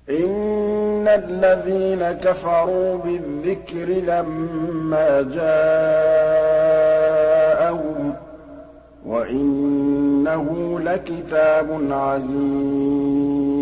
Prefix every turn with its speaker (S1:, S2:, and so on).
S1: إِنَّ الَّذِينَ كَفَرُوا بِالذِّكْرِ لَمَّا جَاءَهُمْ وَإِنَّهُ لَكِتَابٌ عَزِيزٌ